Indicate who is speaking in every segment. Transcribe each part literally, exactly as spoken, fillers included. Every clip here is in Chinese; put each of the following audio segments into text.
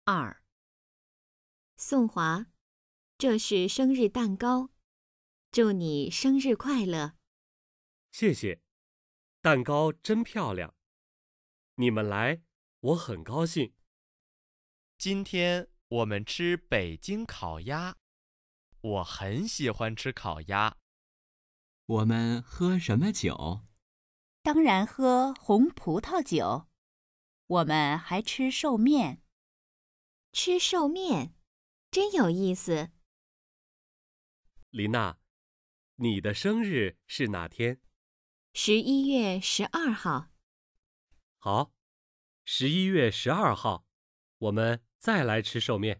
Speaker 1: 二，宋华，这是生日蛋糕，祝你生日快乐。
Speaker 2: 谢谢，蛋糕真漂亮。你们来，我很高兴。
Speaker 3: 今天我们吃北京烤鸭，我很喜欢吃烤鸭。
Speaker 4: 我们喝什么酒？
Speaker 5: 当然喝红葡萄酒。我们还吃寿面。
Speaker 1: 吃寿面，真有意思。
Speaker 2: 琳娜，你的生日是哪天？
Speaker 1: 十一月十二号。
Speaker 2: 好，十一月十二号，我们再来吃寿面。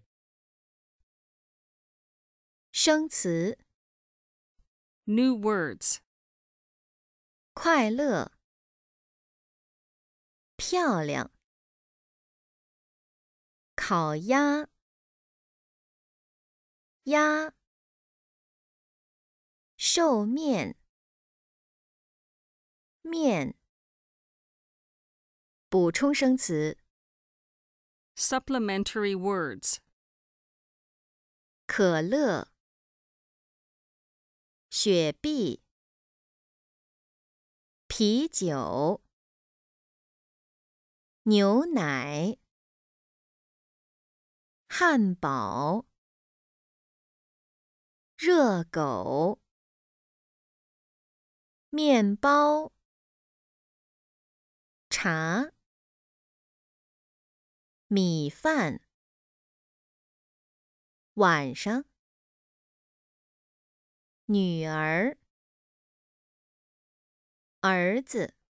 Speaker 1: 生词
Speaker 6: New words.
Speaker 1: 快乐，漂亮，烤鸭，鸭，寿面，面。补充生词
Speaker 6: Supplementary words.
Speaker 1: 可乐，雪碧，啤酒，牛奶，汉堡，热狗，面包，茶，米饭，晚上，女儿，儿子。